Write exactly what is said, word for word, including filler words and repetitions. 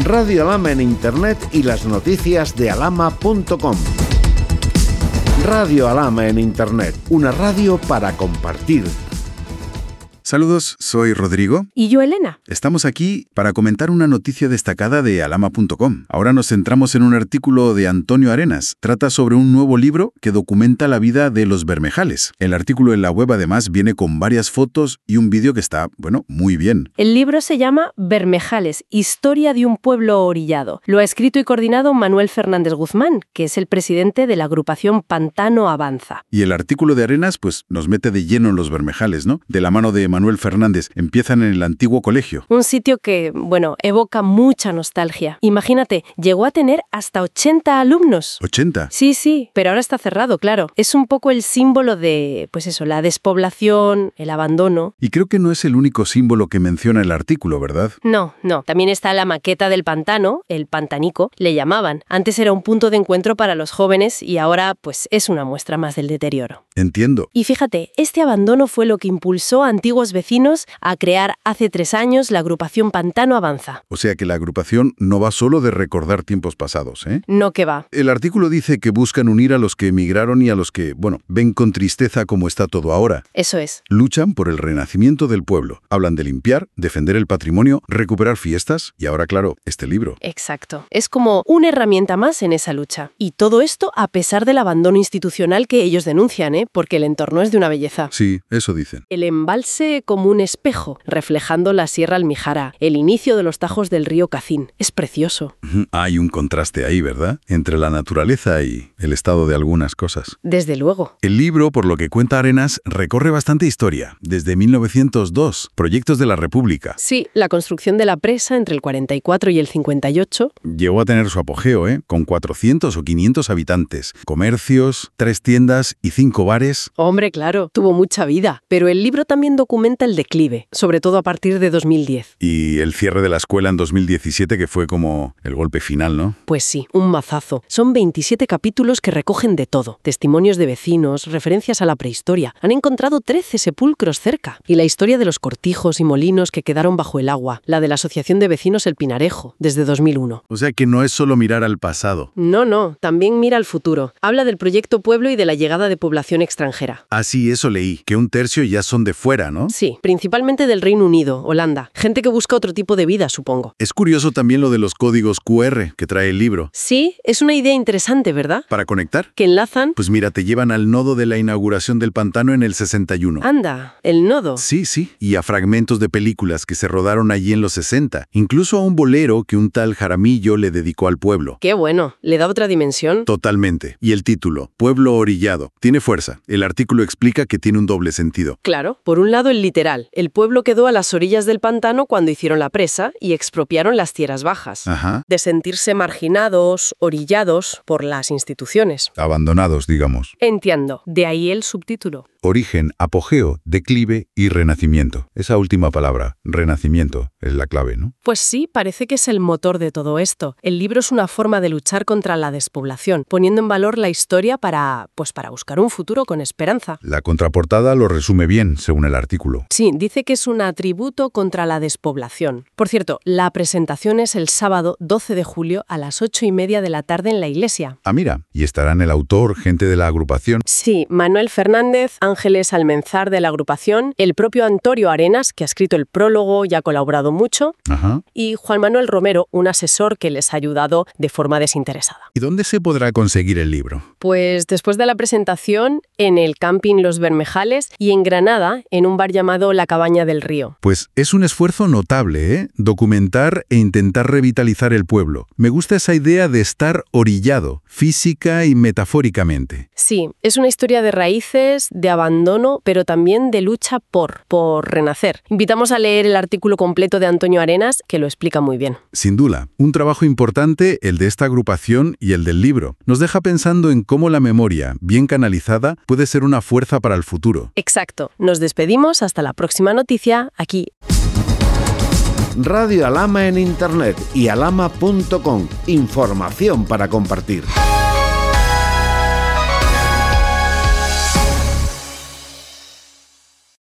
Radio Alhama en Internet y las noticias de alhama punto com. Radio Alhama en Internet, una radio para compartir. Saludos, soy Rodrigo. Y yo, Elena. Estamos aquí para comentar una noticia destacada de alhama punto com. Ahora nos centramos en un artículo de Antonio Arenas. Trata sobre un nuevo libro que documenta la vida de los Bermejales. El artículo en la web, además, viene con varias fotos y un vídeo que está, bueno, muy bien. El libro se llama Bermejales, Historia de un pueblo orillado. Lo ha escrito y coordinado Manuel Fernández Guzmán, que es el presidente de la agrupación Pantano Avanza. Y el artículo de Arenas, pues, nos mete de lleno en los Bermejales, ¿no? De la mano de Manuel Fernández. Empiezan en el antiguo colegio. Un sitio que, bueno, evoca mucha nostalgia. Imagínate, llegó a tener hasta ochenta alumnos. ¿ochenta? Sí, sí, pero ahora está cerrado, claro. Es un poco el símbolo de, pues eso, la despoblación, el abandono. Y creo que no es el único símbolo que menciona el artículo, ¿verdad? No, no. También está la maqueta del pantano, el pantanico, le llamaban. Antes era un punto de encuentro para los jóvenes y ahora, pues, es una muestra más del deterioro. Entiendo. Y fíjate, este abandono fue lo que impulsó a antiguos vecinos a crear hace tres años la agrupación Pantano Avanza. O sea que la agrupación no va solo de recordar tiempos pasados, ¿eh? No que va. El artículo dice que buscan unir a los que emigraron y a los que, bueno, ven con tristeza cómo está todo ahora. Eso es. Luchan por el renacimiento del pueblo. Hablan de limpiar, defender el patrimonio, recuperar fiestas y ahora, claro, este libro. Exacto. Es como una herramienta más en esa lucha. Y todo esto a pesar del abandono institucional que ellos denuncian, ¿eh? Porque el entorno es de una belleza. Sí, eso dicen. El embalse como un espejo, reflejando la Sierra Almijara, el inicio de los tajos del río Cacín. Es precioso. Hay un contraste ahí, ¿verdad? Entre la naturaleza y el estado de algunas cosas. Desde luego. El libro, por lo que cuenta Arenas, recorre bastante historia. Desde mil novecientos dos, proyectos de la República. Sí, la construcción de la presa entre el cuarenta y cuatro y el cincuenta y ocho. Llegó a tener su apogeo, ¿eh? Con cuatrocientos o quinientos habitantes, comercios, tres tiendas y cinco bares. Hombre, claro, tuvo mucha vida. Pero el libro también documenta el declive, sobre todo a partir de dos mil diez. Y el cierre de la escuela en dos mil diecisiete, que fue como el golpe final, ¿no? Pues sí, un mazazo. Son veintisiete capítulos que recogen de todo. Testimonios de vecinos, referencias a la prehistoria. Han encontrado trece sepulcros cerca. Y la historia de los cortijos y molinos que quedaron bajo el agua. La de la Asociación de Vecinos El Pinarejo, desde dos mil uno. O sea que no es solo mirar al pasado. No, no, también mira al futuro. Habla del proyecto Pueblo y de la llegada de población extranjera. Ah, sí, eso leí. Que un tercio ya son de fuera, ¿no? Sí, principalmente del Reino Unido, Holanda. Gente que busca otro tipo de vida, supongo. Es curioso también lo de los códigos cu erre que trae el libro. Sí, es una idea interesante, ¿verdad? ¿Para conectar? Que enlazan... Pues mira, te llevan al nodo de la inauguración del pantano en el sesenta y uno. Anda, el nodo. Sí, sí. Y a fragmentos de películas que se rodaron allí en los sesenta. Incluso a un bolero que un tal Jaramillo le dedicó al pueblo. Qué bueno. ¿Le da otra dimensión? Totalmente. Y el título, Pueblo Orillado, tiene fuerza. El artículo explica que tiene un doble sentido. Claro. Por un lado, el literal. El pueblo quedó a las orillas del pantano cuando hicieron la presa y expropiaron las tierras bajas. Ajá. De sentirse marginados, orillados por las instituciones. Abandonados, digamos. Entiendo. De ahí el subtítulo. Origen, apogeo, declive y renacimiento. Esa última palabra, renacimiento, es la clave, ¿no? Pues sí, parece que es el motor de todo esto. El libro es una forma de luchar contra la despoblación, poniendo en valor la historia para, pues para buscar un futuro con esperanza. La contraportada lo resume bien, según el artículo. Sí, dice que es un atributo contra la despoblación. Por cierto, la presentación es el sábado doce de julio a las ocho y media de la tarde en la iglesia. Ah, mira, y estarán el autor, gente de la agrupación. Sí, Manuel Fernández, Ángeles Almenzar de la agrupación, el propio Antonio Arenas, que ha escrito el prólogo y ha colaborado mucho, Ajá. y Juan Manuel Romero, un asesor que les ha ayudado de forma desinteresada. ¿Y dónde se podrá conseguir el libro? Pues después de la presentación, en el camping Los Bermejales y en Granada, en un bar llamado La Cabaña del Río. Pues es un esfuerzo notable, ¿eh? Documentar e intentar revitalizar el pueblo. Me gusta esa idea de estar orillado, física y metafóricamente. Sí, es una historia de raíces, de abandono, pero también de lucha por, por renacer. Invitamos a leer el artículo completo de Antonio Arenas, que lo explica muy bien. Sin duda, un trabajo importante el de esta agrupación y el del libro. Nos deja pensando en cómo la memoria, bien canalizada, puede ser una fuerza para el futuro. Exacto. Nos despedimos hasta la próxima noticia, aquí. Radio Alhama en Internet y alhama punto com. Información para compartir.